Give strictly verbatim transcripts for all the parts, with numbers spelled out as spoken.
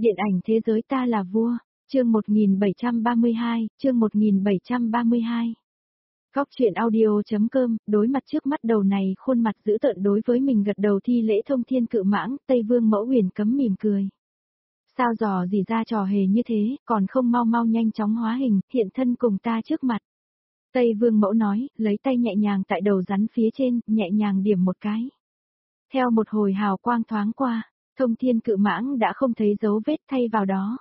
Điện ảnh thế giới ta là vua, chương một nghìn bảy trăm ba mươi hai, chương một nghìn bảy trăm ba mươi hai. Góc truyện audio.com, đối mặt trước mắt đầu này khuôn mặt dữ tợn đối với mình gật đầu thi lễ thông thiên cự mãng, Tây Vương Mẫu Huyền Cấm mỉm cười. Sao dò gì ra trò hề như thế, còn không mau mau nhanh chóng hóa hình, hiện thân cùng ta trước mặt. Tây Vương Mẫu nói, lấy tay nhẹ nhàng tại đầu rắn phía trên, nhẹ nhàng điểm một cái. Theo một hồi hào quang thoáng qua, thông thiên cự mãng đã không thấy dấu vết, thay vào đó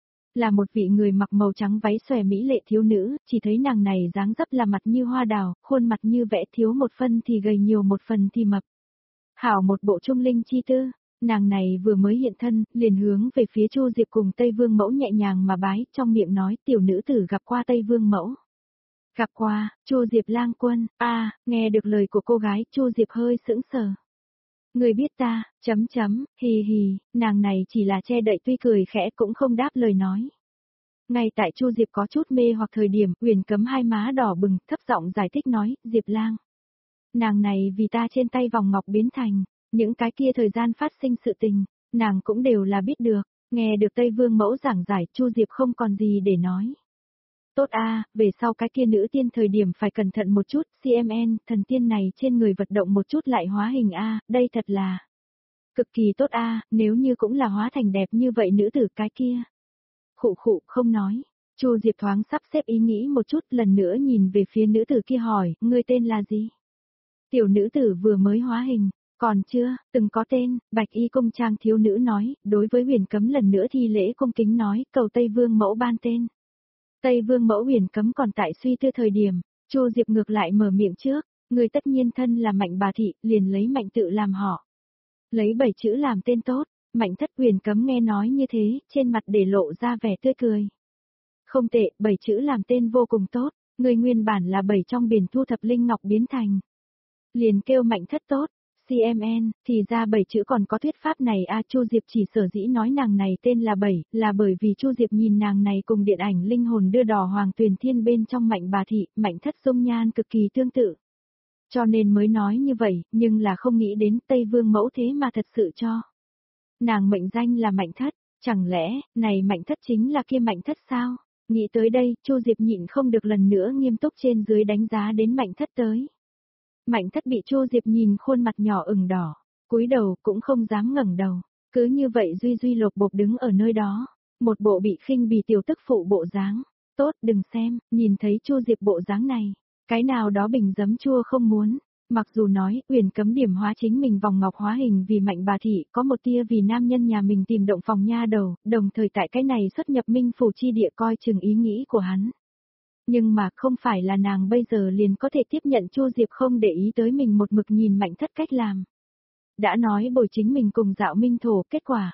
là một vị người mặc màu trắng váy xòe mỹ lệ thiếu nữ, chỉ thấy nàng này dáng dấp là mặt như hoa đào, khuôn mặt như vẽ, thiếu một phân thì gầy, nhiều một phần thì mập. Hảo một bộ trung linh chi tư, nàng này vừa mới hiện thân, liền hướng về phía Chu Diệp cùng Tây Vương Mẫu nhẹ nhàng mà bái, trong miệng nói, tiểu nữ tử gặp qua Tây Vương Mẫu. Gặp qua, Chu Diệp lang quân, a à, nghe được lời của cô gái, Chu Diệp hơi sững sờ. Người biết ta, chấm chấm, hì hì, nàng này chỉ là che đậy, tuy cười khẽ cũng không đáp lời nói. Ngay tại Chu Diệp có chút mê hoặc thời điểm, Huyền Cấm hai má đỏ bừng, thấp giọng giải thích nói, Diệp lang. Nàng này vì ta trên tay vòng ngọc biến thành, những cái kia thời gian phát sinh sự tình, nàng cũng đều là biết được, nghe được Tây Vương Mẫu giảng giải, Chu Diệp không còn gì để nói. Tốt a, à, về sau cái kia nữ tiên thời điểm phải cẩn thận một chút, xê em en, thần tiên này trên người vật động một chút lại hóa hình a, à, đây thật là cực kỳ tốt a, à, nếu như cũng là hóa thành đẹp như vậy nữ tử cái kia. Khụ khụ, không nói. Chu Diệp thoáng sắp xếp ý nghĩ một chút, lần nữa nhìn về phía nữ tử kia hỏi, ngươi tên là gì? Tiểu nữ tử vừa mới hóa hình, còn chưa, từng có tên, Bạch Y công trang thiếu nữ nói, đối với Huyền Cấm lần nữa thi lễ cung kính nói, cầu Tây Vương Mẫu ban tên. Tây Vương Mẫu Huyền Cấm còn tại suy tư thời điểm, Chu Diệp ngược lại mở miệng trước, người tất nhiên thân là Mạnh bà thị, liền lấy Mạnh tự làm họ. Lấy bảy chữ làm tên tốt, Mạnh thất. Huyền Cấm nghe nói như thế, trên mặt để lộ ra vẻ tươi cười. Không tệ, bảy chữ làm tên vô cùng tốt, người nguyên bản là bảy trong biển thu thập linh ngọc biến thành. Liền kêu Mạnh thất tốt. xê em en, thì ra bảy chữ còn có thuyết pháp này a, à, Chu Diệp chỉ sở dĩ nói nàng này tên là bảy, là bởi vì Chu Diệp nhìn nàng này cùng điện ảnh linh hồn đưa đỏ Hoàng Tuyền Thiên bên trong Mạnh bà thị, Mạnh thất dung nhan cực kỳ tương tự. Cho nên mới nói như vậy, nhưng là không nghĩ đến Tây Vương Mẫu thế mà thật sự cho. Nàng mệnh danh là Mạnh thất, chẳng lẽ, này Mạnh thất chính là kia Mạnh thất sao? Nghĩ tới đây, Chu Diệp nhịn không được lần nữa nghiêm túc trên dưới đánh giá đến Mạnh thất tới. Mạnh thất bị Chu Diệp nhìn khuôn mặt nhỏ ửng đỏ, cúi đầu cũng không dám ngẩng đầu, cứ như vậy duy duy lột bột đứng ở nơi đó, một bộ bị khinh bỉ tiểu tức phụ bộ dáng. Tốt, đừng xem, nhìn thấy Chu Diệp bộ dáng này, cái nào đó bình giấm chua không muốn. Mặc dù nói, Huyền Cấm điểm hóa chính mình vòng ngọc hóa hình vì Mạnh bà thị, có một tia vì nam nhân nhà mình tìm động phòng nha đầu, đồng thời tại cái này xuất nhập minh phủ chi địa coi chừng ý nghĩ của hắn. Nhưng mà không phải là nàng bây giờ liền có thể tiếp nhận Chu Diệp không để ý tới mình một mực nhìn Mạnh thất cách làm. Đã nói bồi chính mình cùng dạo minh thổ, kết quả.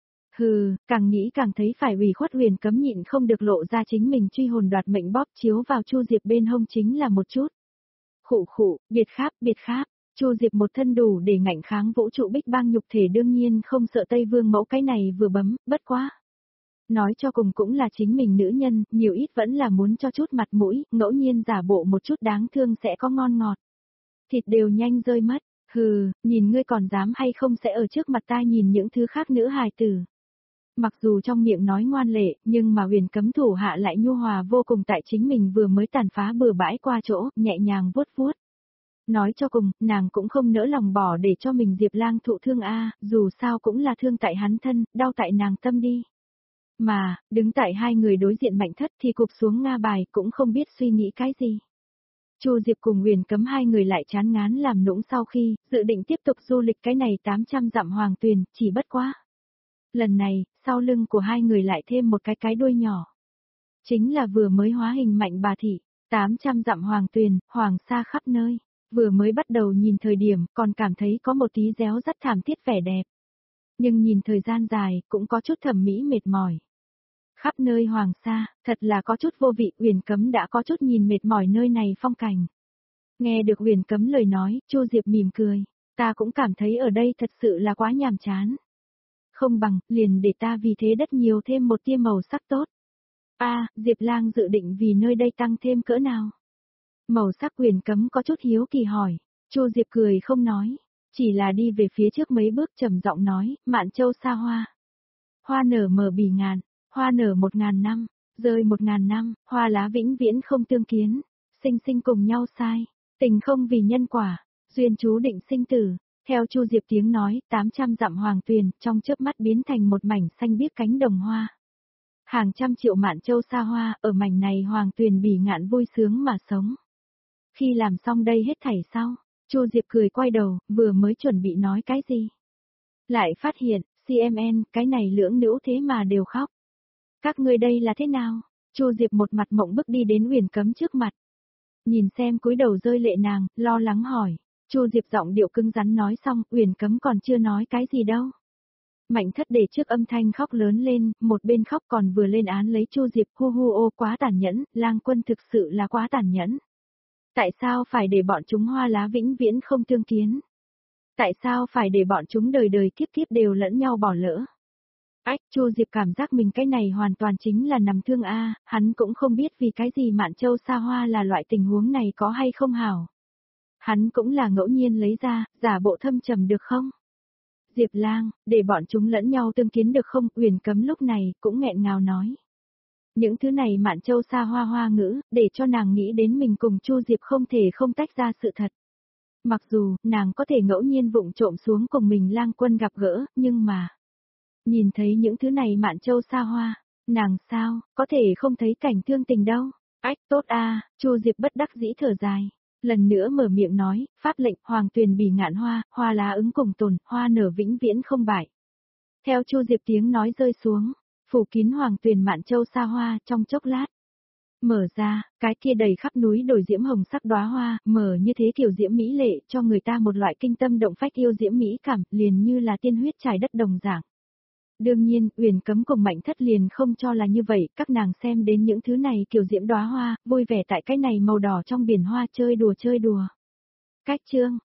Hừ, càng nghĩ càng thấy phải ủy khuất. Huyền Cấm nhịn không được lộ ra chính mình truy hồn đoạt mệnh bóp chiếu vào Chu Diệp bên hông chính là một chút. Khụ khụ, biệt kháp, biệt kháp, Chu Diệp một thân đủ để ngạnh kháng vũ trụ bích bang nhục thể đương nhiên không sợ Tây Vương Mẫu cái này vừa bấm, bất quá. Nói cho cùng cũng là chính mình nữ nhân, nhiều ít vẫn là muốn cho chút mặt mũi, ngẫu nhiên giả bộ một chút đáng thương sẽ có ngon ngọt. Thịt đều nhanh rơi mất, hừ, nhìn ngươi còn dám hay không sẽ ở trước mặt ta nhìn những thứ khác nữ hài tử. Mặc dù trong miệng nói ngoan lệ, nhưng mà Huyền Cấm thủ hạ lại nhu hòa vô cùng tại chính mình vừa mới tàn phá bừa bãi qua chỗ, nhẹ nhàng vuốt vuốt. Nói cho cùng, nàng cũng không nỡ lòng bỏ để cho mình Diệp lang thụ thương a, dù sao cũng là thương tại hắn thân, đau tại nàng tâm đi. Mà, đứng tại hai người đối diện Mạnh thất thì cụp xuống nga bài cũng không biết suy nghĩ cái gì. Chu Diệp cùng Huyền Cấm hai người lại chán ngán làm nũng sau khi, dự định tiếp tục du lịch cái này tám trăm dặm Hoàng Tuyền, chỉ bất quá. Lần này, sau lưng của hai người lại thêm một cái cái đuôi nhỏ. Chính là vừa mới hóa hình Mạnh bà thị, tám trăm dặm Hoàng Tuyền, hoàng sa khắp nơi. Vừa mới bắt đầu nhìn thời điểm còn cảm thấy có một tí réo rắt thảm thiết vẻ đẹp. Nhưng nhìn thời gian dài cũng có chút thẩm mỹ mệt mỏi. Khắp nơi hoàng sa, thật là có chút vô vị. Huyền Cấm đã có chút nhìn mệt mỏi nơi này phong cảnh. Nghe được Huyền Cấm lời nói, Chu Diệp mỉm cười, ta cũng cảm thấy ở đây thật sự là quá nhàm chán. Không bằng, liền để ta vì thế đất nhiều thêm một tia màu sắc tốt. A, à, Diệp lang dự định vì nơi đây tăng thêm cỡ nào? Màu sắc. Huyền Cấm có chút hiếu kỳ hỏi, Chu Diệp cười không nói, chỉ là đi về phía trước mấy bước trầm giọng nói, Mạn Châu xa hoa. hoa nở mờ bỉ ngạn, hoa nở một ngàn năm, rơi một ngàn năm, hoa lá vĩnh viễn không tương kiến, sinh sinh cùng nhau sai, tình không vì nhân quả, duyên chú định sinh tử. Theo Chu Diệp tiếng nói, tám trăm dặm hoàng tuyền, trong chớp mắt biến thành một mảnh xanh biếc cánh đồng hoa. Hàng trăm triệu mạn châu xa hoa, ở mảnh này hoàng tuyền bỉ ngạn vui sướng mà sống. Khi làm xong đây hết thảy sau, Chu Diệp cười quay đầu, vừa mới chuẩn bị nói cái gì. Lại phát hiện, xê em en, cái này lưỡng nữ thế mà đều khóc. Các ngươi đây là thế nào? Chu Diệp một mặt mộng bức đi đến Uyển Cấm trước mặt. Nhìn xem cúi đầu rơi lệ nàng, lo lắng hỏi. Chu Diệp giọng điệu cứng rắn nói xong, Uyển Cấm còn chưa nói cái gì đâu. Mạnh Thất để trước âm thanh khóc lớn lên, một bên khóc còn vừa lên án lấy Chu Diệp, hu hu ô quá tàn nhẫn, Lang Quân thực sự là quá tàn nhẫn. Tại sao phải để bọn chúng hoa lá vĩnh viễn không tương kiến? Tại sao phải để bọn chúng đời đời kiếp kiếp đều lẫn nhau bỏ lỡ? Ách, Chu Diệp cảm giác mình cái này hoàn toàn chính là nằm thương a, hắn cũng không biết vì cái gì Mạn Châu xa hoa là loại tình huống này có hay không hảo. Hắn cũng là ngẫu nhiên lấy ra, giả bộ thâm trầm được không? Diệp Lang, để bọn chúng lẫn nhau tương kiến được không? Uyển Cấm lúc này cũng nghẹn ngào nói. Những thứ này Mạn Châu xa hoa hoa ngữ, để cho nàng nghĩ đến mình cùng Chu Diệp không thể không tách ra sự thật. Mặc dù, nàng có thể ngẫu nhiên vụng trộm xuống cùng mình Lang Quân gặp gỡ, nhưng mà... Nhìn thấy những thứ này Mạn Châu xa hoa, nàng sao, có thể không thấy cảnh thương tình đâu. Ách tốt a, Chu Diệp bất đắc dĩ thở dài. Lần nữa mở miệng nói, phát lệnh hoàng tuyền bỉ ngạn hoa, hoa lá ứng cùng tồn, hoa nở vĩnh viễn không bại. Theo Chu Diệp tiếng nói rơi xuống, phủ kín hoàng tuyền Mạn Châu xa hoa trong chốc lát. Mở ra, cái kia đầy khắp núi đồi diễm hồng sắc đóa hoa, mở như thế kiểu diễm mỹ lệ cho người ta một loại kinh tâm động phách yêu diễm mỹ cảm, liền như là tiên huyết trải đất đồng dạng. Đương nhiên, Uyển Cấm cùng Mạnh Thất liền không cho là như vậy, các nàng xem đến những thứ này kiểu diễm đóa hoa, vui vẻ tại cái này màu đỏ trong biển hoa chơi đùa chơi đùa. Cách chương